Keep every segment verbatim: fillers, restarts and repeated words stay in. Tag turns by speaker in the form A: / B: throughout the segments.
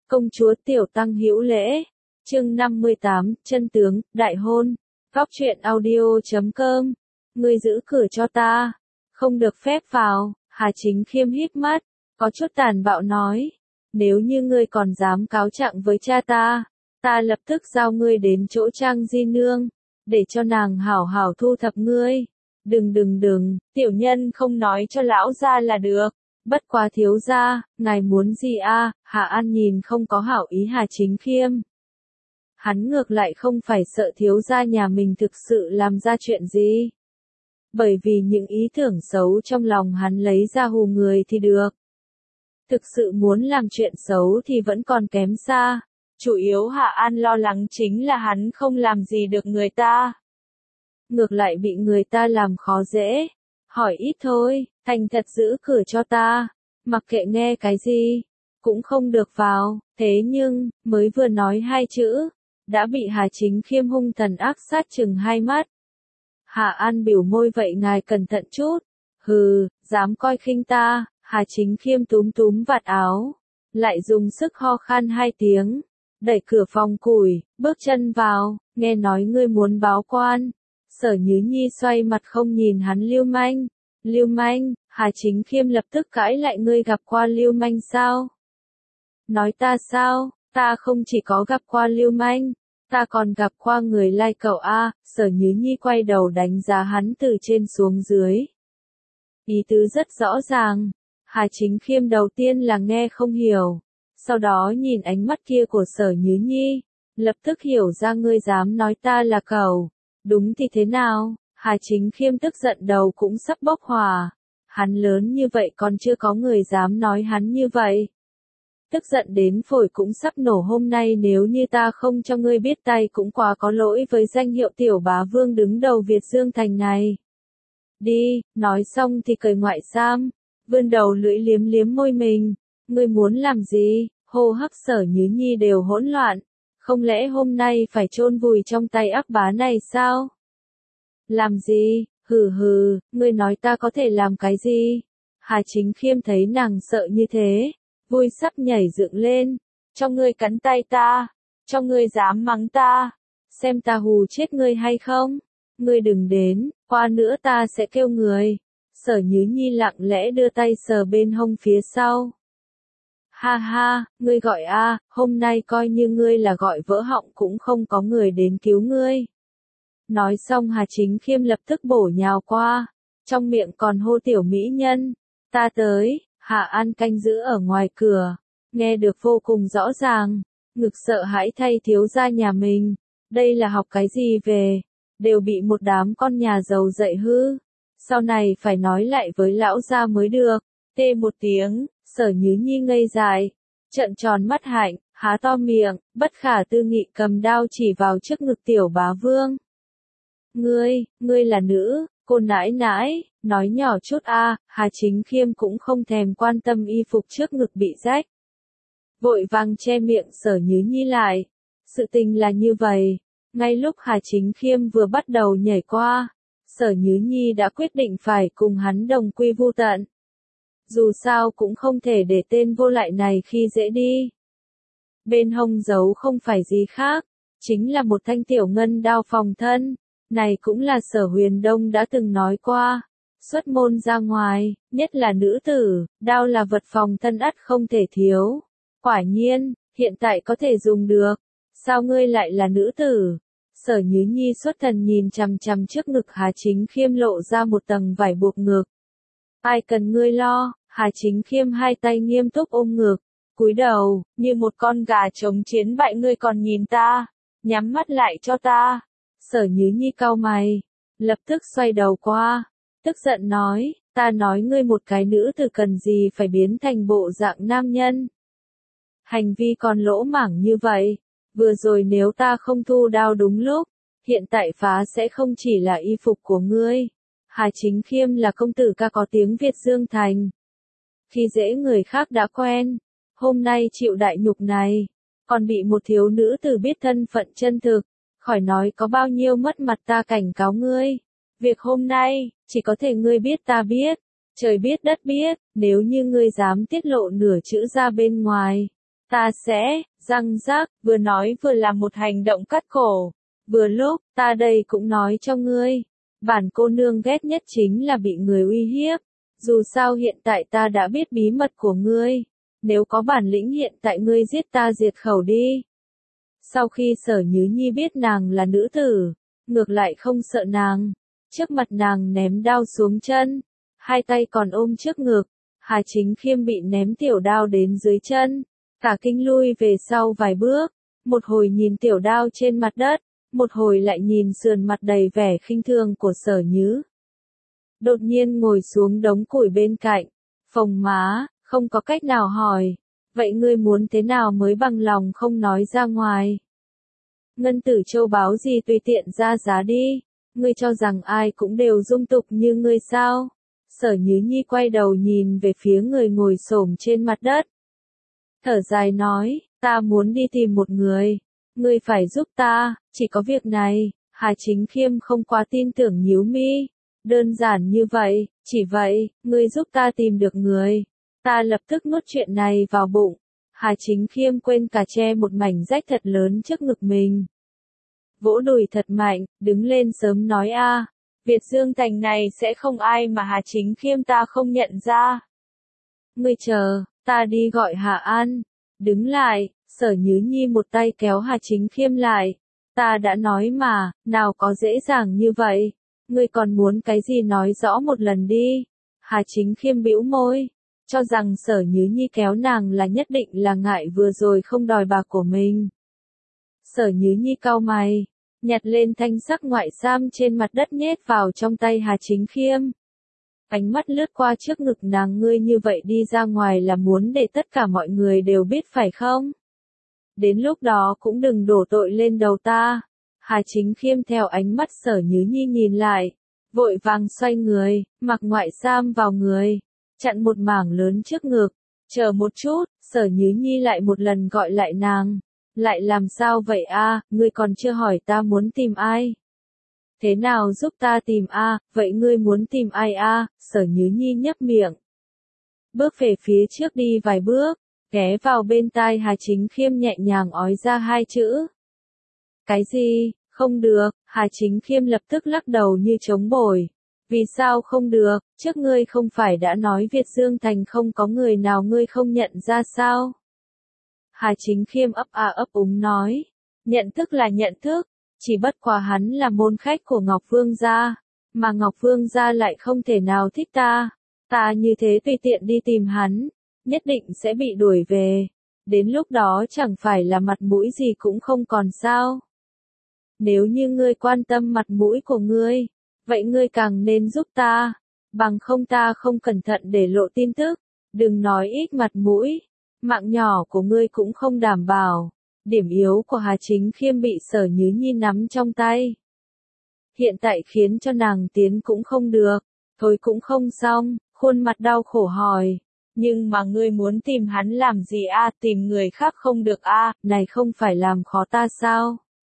A: Công chúa Tiểu Tăng hữu lễ. Chương năm mươi tám, chân tướng, đại hôn. Góc truyện audio chấm com. Ngươi giữ cửa cho ta. Không được phép vào. Hà Chính Khiêm híp mắt, có chút tàn bạo nói. Nếu như ngươi còn dám cáo trạng với cha ta, ta lập tức giao ngươi đến chỗ Trang Di Nương, để cho nàng hảo hảo thu thập ngươi. Đừng đừng đừng, tiểu nhân không nói cho lão gia là được. Bất quá thiếu gia, ngài muốn gì a? À? Hạ An nhìn không có hảo ý Hà Chính Khiêm. Hắn ngược lại không phải sợ thiếu gia nhà mình thực sự làm ra chuyện gì. Bởi vì những ý tưởng xấu trong lòng hắn lấy ra hù người thì được. Thực sự muốn làm chuyện xấu thì vẫn còn kém xa. Chủ yếu Hạ An lo lắng chính là hắn không làm gì được người ta. Ngược lại bị người ta làm khó dễ. Hỏi ít thôi, thành thật giữ cửa cho ta. Mặc kệ nghe cái gì, cũng không được vào. Thế nhưng, mới vừa nói hai chữ, đã bị Hà Chính Khiêm hung thần ác sát chừng hai mắt. Hạ An biểu môi vậy ngài cẩn thận chút. Hừ, dám coi khinh ta. Hà Chính Khiêm túm túm vạt áo, lại dùng sức ho khan hai tiếng, đẩy cửa phòng củi, bước chân vào, nghe nói ngươi muốn báo quan. Sở Nhứ Nhi xoay mặt không nhìn hắn lưu manh. Lưu manh, Hà Chính Khiêm lập tức cãi lại ngươi gặp qua lưu manh sao? Nói ta sao, ta không chỉ có gặp qua lưu manh, ta còn gặp qua người lai cẩu a. Sở Nhứ Nhi quay đầu đánh giá hắn từ trên xuống dưới. Ý tứ rất rõ ràng. Hà Chính Khiêm đầu tiên là nghe không hiểu, sau đó nhìn ánh mắt kia của Sở Nhứ Nhi, lập tức hiểu ra ngươi dám nói ta là cẩu. Đúng thì thế nào? Hà Chính Khiêm tức giận đầu cũng sắp bốc hỏa. Hắn lớn như vậy còn chưa có người dám nói hắn như vậy. Tức giận đến phổi cũng sắp nổ. Hôm nay nếu như ta không cho ngươi biết tay cũng quá có lỗi với danh hiệu tiểu bá vương đứng đầu Việt Dương Thành này. Đi, nói xong thì cởi ngoại sam, vươn đầu lưỡi liếm liếm môi mình. Ngươi muốn làm gì? Hô hấp Sở Nhứ Nhi đều hỗn loạn. Không lẽ hôm nay phải chôn vùi trong tay ác bá này sao? Làm gì? Hừ hừ, ngươi nói ta có thể làm cái gì? Hà Chính Khiêm thấy nàng sợ như thế, vui sắp nhảy dựng lên. Cho ngươi cắn tay ta, cho ngươi dám mắng ta, xem ta hù chết ngươi hay không? Ngươi đừng đến, qua nữa ta sẽ kêu người. Sở Nhứ Nhi lặng lẽ đưa tay sờ bên hông phía sau. Ha ha, ngươi gọi a, hôm nay coi như ngươi là gọi vỡ họng cũng không có người đến cứu ngươi. Nói xong Hà Chính Khiêm lập tức bổ nhào qua, trong miệng còn hô tiểu mỹ nhân. Ta tới. Hạ An canh giữ ở ngoài cửa, nghe được vô cùng rõ ràng, ngực sợ hãi thay thiếu gia nhà mình. Đây là học cái gì về, đều bị một đám con nhà giàu dạy hư. Sau này phải nói lại với lão gia mới được. Tê một tiếng, Sở Nhứ Nhi ngây dại, trợn tròn mắt hạnh, há to miệng, bất khả tư nghị cầm đao chỉ vào trước ngực tiểu bá vương. Ngươi, ngươi là nữ, cô nãi nãi, nói nhỏ chút a. Hà Chính Khiêm cũng không thèm quan tâm y phục trước ngực bị rách. Vội vàng che miệng Sở Nhứ Nhi lại. Sự tình là như vậy, ngay lúc Hà Chính Khiêm vừa bắt đầu nhảy qua, Sở Nhứ Nhi đã quyết định phải cùng hắn đồng quy vu tận. Dù sao cũng không thể để tên vô lại này khi dễ đi. Bên hông giấu không phải gì khác, chính là một thanh tiểu ngân đao phòng thân. Này cũng là Sở Huyền Đông đã từng nói qua. Xuất môn ra ngoài, nhất là nữ tử, đao là vật phòng thân ắt không thể thiếu. Quả nhiên, hiện tại có thể dùng được. Sao ngươi lại là nữ tử? Sở Nhứ Nhi xuất thần nhìn chằm chằm trước ngực Hà Chính Khiêm lộ ra một tầng vải buộc ngực. Ai cần ngươi lo? Hà Chính Khiêm hai tay nghiêm túc ôm ngực, cúi đầu, như một con gà trống chiến bại. Ngươi còn nhìn ta, nhắm mắt lại cho ta. Sở Nhứ Nhi cau mày, lập tức xoay đầu qua, tức giận nói, ta nói ngươi một cái nữ tử cần gì phải biến thành bộ dạng nam nhân. Hành vi còn lỗ mảng như vậy, vừa rồi nếu ta không thu đao đúng lúc, hiện tại phá sẽ không chỉ là y phục của ngươi. Hà Chính Khiêm là công tử ca có tiếng Việt Dương Thành. Khi dễ người khác đã quen, hôm nay chịu đại nhục này, còn bị một thiếu nữ tử biết thân phận chân thực, khỏi nói có bao nhiêu mất mặt. Ta cảnh cáo ngươi, việc hôm nay, chỉ có thể ngươi biết ta biết, trời biết đất biết, nếu như ngươi dám tiết lộ nửa chữ ra bên ngoài, Ta sẽ, răng rác, vừa nói vừa làm một hành động cắt cổ. Vừa lúc, ta đây cũng nói cho ngươi. Bản cô nương ghét nhất chính là bị người uy hiếp. Dù sao hiện tại ta đã biết bí mật của ngươi. Nếu có bản lĩnh hiện tại ngươi giết ta diệt khẩu đi. Sau khi Sở Nhứ Nhi biết nàng là nữ tử, ngược lại không sợ nàng. Trước mặt nàng ném đao xuống chân. Hai tay còn ôm trước ngực. Hà Chính Khiêm bị ném tiểu đao đến dưới chân. Cả kinh lui về sau vài bước. Một hồi nhìn tiểu đao trên mặt đất. Một hồi lại nhìn sườn mặt đầy vẻ khinh thường của Sở Nhứ. Đột nhiên ngồi xuống đống củi bên cạnh. Phồng má, không có cách nào hỏi. Vậy ngươi muốn thế nào mới bằng lòng không nói ra ngoài? Ngân tử châu báu gì tùy tiện ra giá đi. Ngươi cho rằng ai cũng đều dung tục như ngươi sao? Sở Nhứ Nhi quay đầu nhìn về phía người ngồi xổm trên mặt đất. Thở dài nói, ta muốn đi tìm một người. Ngươi phải giúp ta, chỉ có việc này. Hà Chính Khiêm không quá tin tưởng nhíu mi. Đơn giản như vậy, chỉ vậy, ngươi giúp ta tìm được người. Ta lập tức nuốt chuyện này vào bụng. Hà Chính Khiêm quên cả che một mảnh rách thật lớn trước ngực mình. Vỗ đùi thật mạnh, đứng lên sớm nói a, Việt Dương Thành này sẽ không ai mà Hà Chính Khiêm ta không nhận ra. Ngươi chờ, ta đi gọi Hà An. Đứng lại, Sở Nhứ Nhi một tay kéo Hà Chính Khiêm lại. Ta đã nói mà, nào có dễ dàng như vậy. Ngươi còn muốn cái gì nói rõ một lần đi. Hà Chính Khiêm bĩu môi, cho rằng Sở Nhứ Nhi kéo nàng là nhất định là ngại vừa rồi không đòi bạc của mình. Sở Nhứ Nhi cau mày, nhặt lên thanh sắc ngoại sam trên mặt đất nhét vào trong tay Hà Chính Khiêm. Ánh mắt lướt qua trước ngực nàng, ngươi như vậy đi ra ngoài là muốn để tất cả mọi người đều biết phải không? Đến lúc đó cũng đừng đổ tội lên đầu ta. Hà Chính Khiêm theo ánh mắt Sở Nhứ Nhi nhìn lại, vội vàng xoay người, mặc ngoại sam vào người, chặn một mảng lớn trước ngực. Chờ một chút, Sở Nhứ Nhi lại một lần gọi lại nàng. Lại làm sao vậy a, ngươi còn chưa hỏi ta muốn tìm ai. Thế nào giúp ta tìm a, vậy ngươi muốn tìm ai a? Sở Nhứ Nhi nhấp miệng. Bước về phía trước đi vài bước, ghé vào bên tai Hà Chính Khiêm nhẹ nhàng ói ra hai chữ. Cái gì, không được, Hà Chính Khiêm lập tức lắc đầu như chống bỏi. Vì sao không được, trước ngươi không phải đã nói Việt Dương Thành không có người nào ngươi không nhận ra sao? Hà Chính Khiêm ấp a ấp úng nói, nhận thức là nhận thức, chỉ bất quá hắn là môn khách của Ngọc Vương gia, mà Ngọc Vương gia lại không thể nào thích ta, ta như thế tùy tiện đi tìm hắn, nhất định sẽ bị đuổi về, đến lúc đó chẳng phải là mặt mũi gì cũng không còn sao. Nếu như ngươi quan tâm mặt mũi của ngươi, vậy ngươi càng nên giúp ta, bằng không ta không cẩn thận để lộ tin tức, đừng nói ít mặt mũi. Mạng nhỏ của ngươi cũng không đảm bảo. Điểm yếu của Hà Chính Khiêm bị Sở Nhứ Nhi nắm trong tay. Hiện tại khiến cho nàng tiến cũng không được, thôi cũng không xong, khuôn mặt đau khổ hỏi. Nhưng mà ngươi muốn tìm hắn làm gì a, tìm người khác không được a, này không phải làm khó ta sao?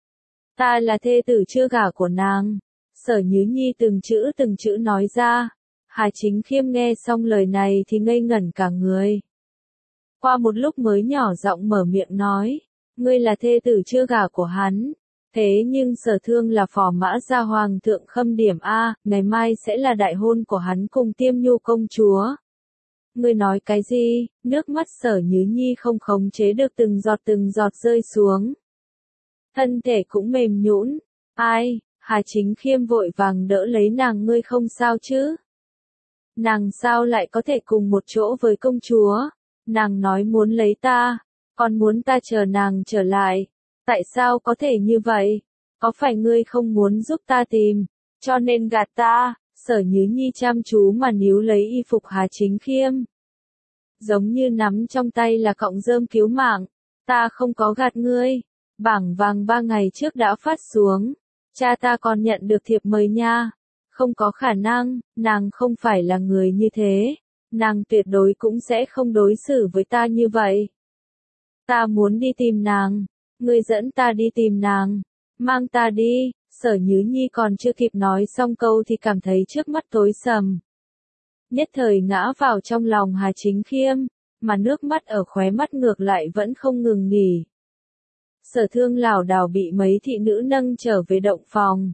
A: Ta là thê tử chưa gả của nàng. Sở Nhứ Nhi từng chữ từng chữ nói ra. Hà Chính Khiêm nghe xong lời này thì ngây ngẩn cả người. Qua một lúc mới nhỏ giọng mở miệng nói, ngươi là thê tử chưa gả của hắn, thế nhưng Sở Thương là phò mã gia hoàng thượng Khâm Điểm a, ngày mai sẽ là đại hôn của hắn cùng Tiêm Nhu công chúa. Ngươi nói cái gì? Nước mắt Sở Nhứ Nhi không khống chế được từng giọt từng giọt rơi xuống. Thân thể cũng mềm nhũn. Ai? Hà Chính Khiêm vội vàng đỡ lấy nàng, ngươi không sao chứ? Nàng sao lại có thể cùng một chỗ với công chúa? Nàng nói muốn lấy ta, còn muốn ta chờ nàng trở lại. Tại sao có thể như vậy? Có phải ngươi không muốn giúp ta tìm, cho nên gạt ta? Sở Nhứ Nhi chăm chú mà níu lấy y phục Hà Chính Khiêm. Giống như nắm trong tay là cọng rơm cứu mạng. Ta không có gạt ngươi. Bảng vàng ba ngày trước đã phát xuống. Cha ta còn nhận được thiệp mời nha. Không có khả năng, nàng không phải là người như thế. Nàng tuyệt đối cũng sẽ không đối xử với ta như vậy. Ta muốn đi tìm nàng. Ngươi dẫn ta đi tìm nàng. Mang ta đi. Sở Nhứ Nhi còn chưa kịp nói xong câu thì cảm thấy trước mắt tối sầm. Nhất thời ngã vào trong lòng Hà Chính Khiêm. mà nước mắt ở khóe mắt ngược lại vẫn không ngừng nghỉ. Sở Thương lảo đảo bị mấy thị nữ nâng trở về động phòng.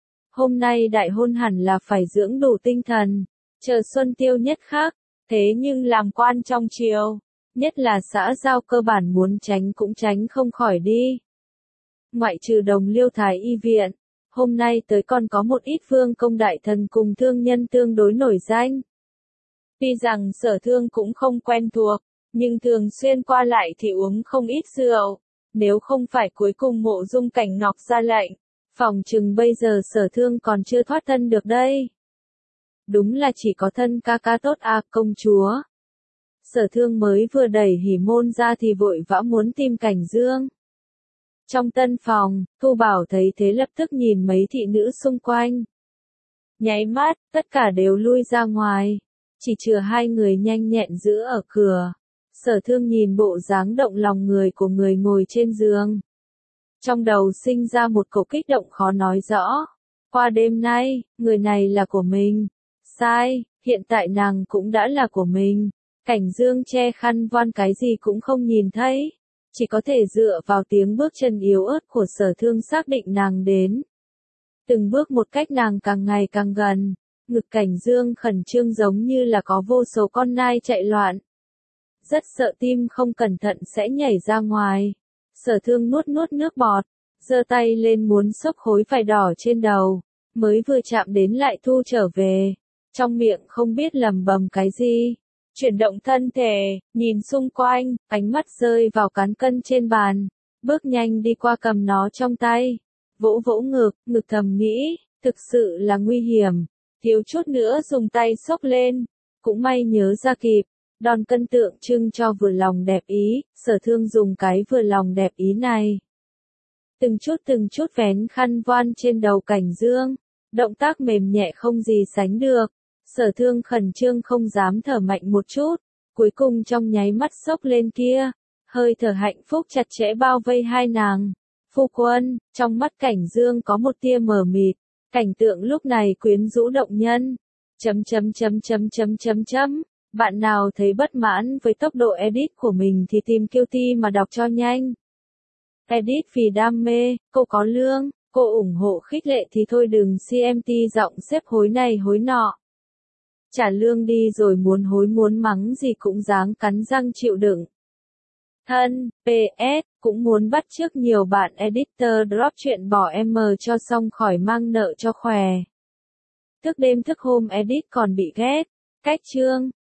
A: Hôm nay đại hôn hẳn là phải dưỡng đủ tinh thần, chờ xuân tiêu nhất khác, thế nhưng làm quan trong triều, nhất là xã giao cơ bản muốn tránh cũng tránh không khỏi đi. Ngoại trừ Đồng Liêu Thái y viện, hôm nay tới còn có một ít vương công đại thần cùng thương nhân tương đối nổi danh. Tuy rằng Sở Thương cũng không quen thuộc, nhưng thường xuyên qua lại thì uống không ít rượu, nếu không phải cuối cùng Mộ Dung Cảnh Ngọc ra lệnh, phòng chừng bây giờ Sở Thương còn chưa thoát thân được đây. Đúng là chỉ có thân ca ca tốt à công chúa. Sở Thương mới vừa đẩy hỉ môn ra thì vội vã muốn tìm Cảnh Dương. Trong tân phòng, Thu Bảo thấy thế lập tức nhìn mấy thị nữ xung quanh. Nháy mắt, tất cả đều lui ra ngoài, chỉ chừa hai người nhanh nhẹn giữ ở cửa. Sở Thương nhìn bộ dáng động lòng người của người ngồi trên giường. Trong đầu sinh ra một cổ kích động khó nói rõ. Qua đêm nay, người này là của mình. Sai, hiện tại nàng cũng đã là của mình. Cảnh Dương che khăn voan cái gì cũng không nhìn thấy. Chỉ có thể dựa vào tiếng bước chân yếu ớt của Sở Thương xác định nàng đến. Từng bước một cách nàng càng ngày càng gần. Ngực Cảnh Dương khẩn trương giống như là có vô số con nai chạy loạn. Rất sợ tim không cẩn thận sẽ nhảy ra ngoài. Sở Thương nuốt nuốt nước bọt, giơ tay lên muốn xốc khối vải đỏ trên đầu, mới vừa chạm đến lại thu trở về, trong miệng không biết lẩm bẩm cái gì. Chuyển động thân thể, nhìn xung quanh, ánh mắt rơi vào cán cân trên bàn, bước nhanh đi qua cầm nó trong tay, vỗ vỗ ngực, ngực thầm nghĩ, thực sự là nguy hiểm, thiếu chút nữa dùng tay xốc lên, cũng may nhớ ra kịp. Đòn cân tượng trưng cho vừa lòng đẹp ý, Sở Thương dùng cái vừa lòng đẹp ý này. Từng chút từng chút vén khăn voan trên đầu Cảnh Dương, động tác mềm nhẹ không gì sánh được. Sở Thương khẩn trương không dám thở mạnh một chút, cuối cùng trong nháy mắt xốc lên kia, hơi thở hạnh phúc chặt chẽ bao vây hai nàng. Phu quân, trong mắt Cảnh Dương có một tia mờ mịt, cảnh tượng lúc này quyến rũ động nhân. Chấm chấm chấm chấm chấm chấm chấm. Bạn nào thấy bất mãn với tốc độ edit của mình thì tìm Q T mà đọc cho nhanh. Edit vì đam mê, cô có lương, cô ủng hộ khích lệ thì thôi đừng xê em tê giọng xếp hối này hối nọ. Trả lương đi rồi muốn hối muốn mắng gì cũng dáng cắn răng chịu đựng. Thân, pê ét, cũng muốn bắt chước nhiều bạn editor drop chuyện bỏ em cho xong khỏi mang nợ cho khỏe. Thức đêm thức hôm edit còn bị ghét. Cách chương.